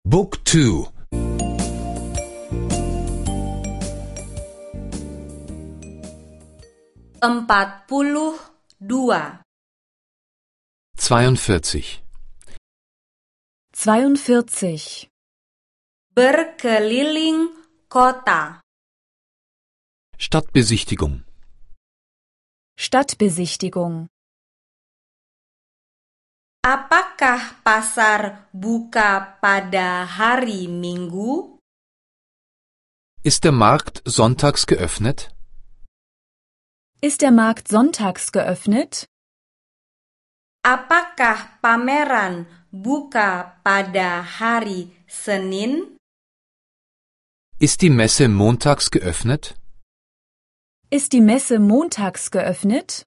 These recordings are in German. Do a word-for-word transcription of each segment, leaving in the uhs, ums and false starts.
Book two. Empat puluh dua. zweiundvierzig. zweiundvierzig. Berkeliling kota. Stadtbesichtigung. Stadtbesichtigung. Apakah pasar buka pada hari Minggu? Ist der Markt sonntags geöffnet? Ist der Markt sonntags geöffnet? Apakah pameran buka pada hari Senin? Ist die Messe montags geöffnet? Ist die Messe montags geöffnet?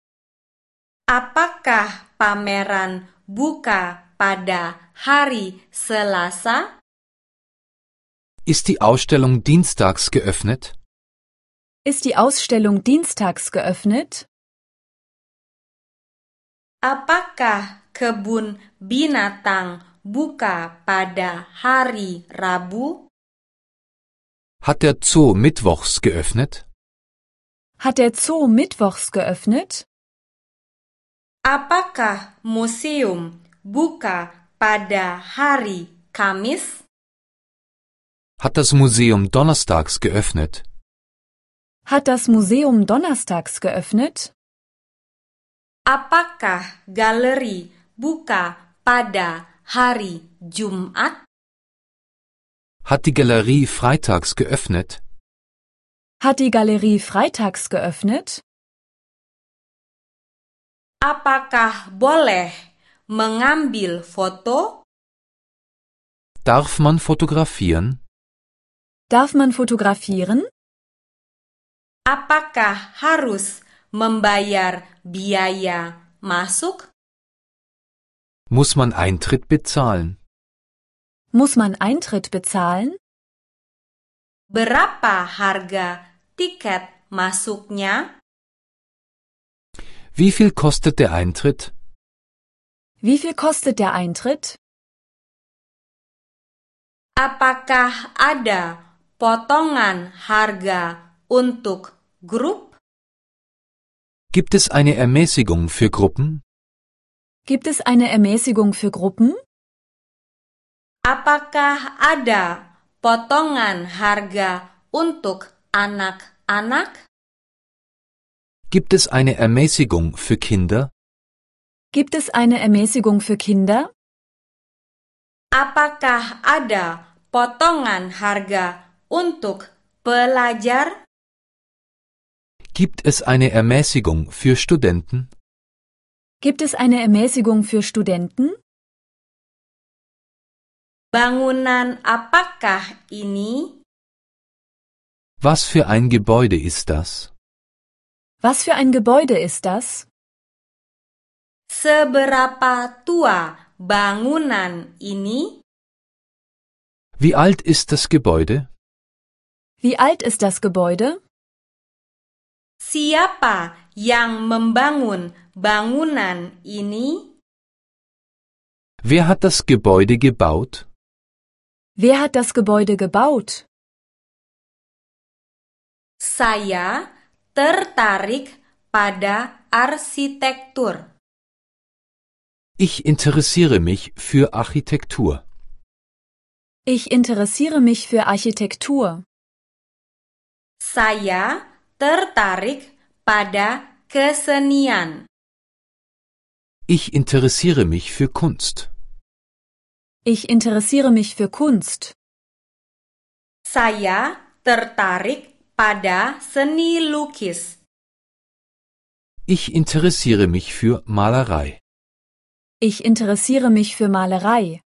Apakah pameran buka pada hari Selasa? Ist die Ausstellung dienstags geöffnet? Ist die Ausstellung dienstags geöffnet? Apakah kebun binatang buka pada hari Rabu? Hat der Zoo mittwochs geöffnet? Hat der Zoo mittwochs geöffnet? Apakah museum buka pada hari Kamis? Hat das Museum donnerstags geöffnet? Hat das Museum donnerstags geöffnet? Apakah galeri buka pada hari Jumat? Hat die Galerie freitags geöffnet? Hat die Galerie freitags geöffnet? Apakah boleh mengambil foto? Darf man fotografieren? Darf man fotografieren? Apakah harus membayar biaya masuk? Muss man Eintritt bezahlen? Muss man Eintritt bezahlen? Berapa harga tiket masuknya? Wie viel kostet der Eintritt? Wie viel kostet der Eintritt? Apakah ada potongan harga untuk grup? Gibt es eine Ermäßigung für Gruppen? Gibt es eine Ermäßigung für Gruppen? Apakah ada potongan harga untuk anak-anak? Gibt es eine Ermäßigung für Kinder? Gibt es eine Ermäßigung für Kinder? Apakah ada potongan harga untuk pelajar? Gibt es eine Ermäßigung für Studenten? Gibt es eine Ermäßigung für Studenten? Bangunan apakah ini? Was für ein Gebäude ist das? Was für ein Gebäude ist das? Seberapa tua bangunan ini? Wie alt ist das Gebäude? Wie alt ist das Gebäude? Siapa yang membangun bangunan ini? Wer hat das Gebäude gebaut? Wer hat das Gebäude gebaut? Saya tertarik pada arsitektur. Ich interessiere mich für Architektur. Ich interessiere mich für Architektur. Saya tertarik pada kesenian. Ich interessiere mich für Kunst. Ich interessiere mich für Kunst. Saya tertarik pada seni lukis. Ich interessiere mich für Malerei. Ich interessiere mich für Malerei.